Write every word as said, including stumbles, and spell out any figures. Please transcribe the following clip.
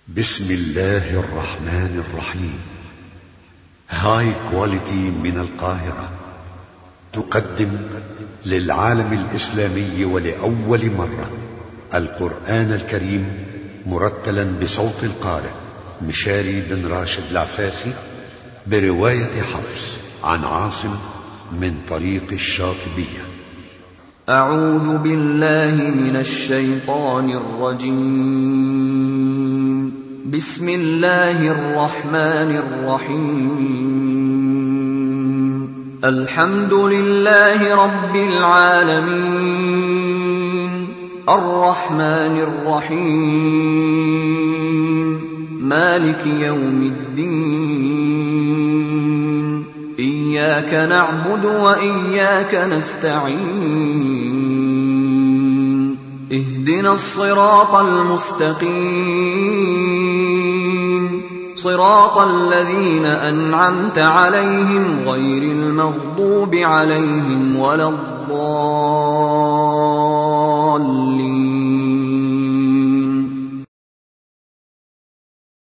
بسم الله الرحمن الرحيم. هاي كواليتي من القاهرة تقدم للعالم الإسلامي ولأول مرة القرآن الكريم مرتلا بصوت القارئ مشاري بن راشد العفاسي برواية حفص عن عاصم من طريق الشاطبية. أعوذ بالله من الشيطان الرجيم. بسم الله الرحمن الرحيم. الحمد لله رب العالمين الرحمن الرحيم مالك يوم الدين. إياك نعبد وإياك نستعين. اهدنا الصراط المستقيم صراط الذين أنعمت عليهم غير المغضوب عليهم ولا الضالين.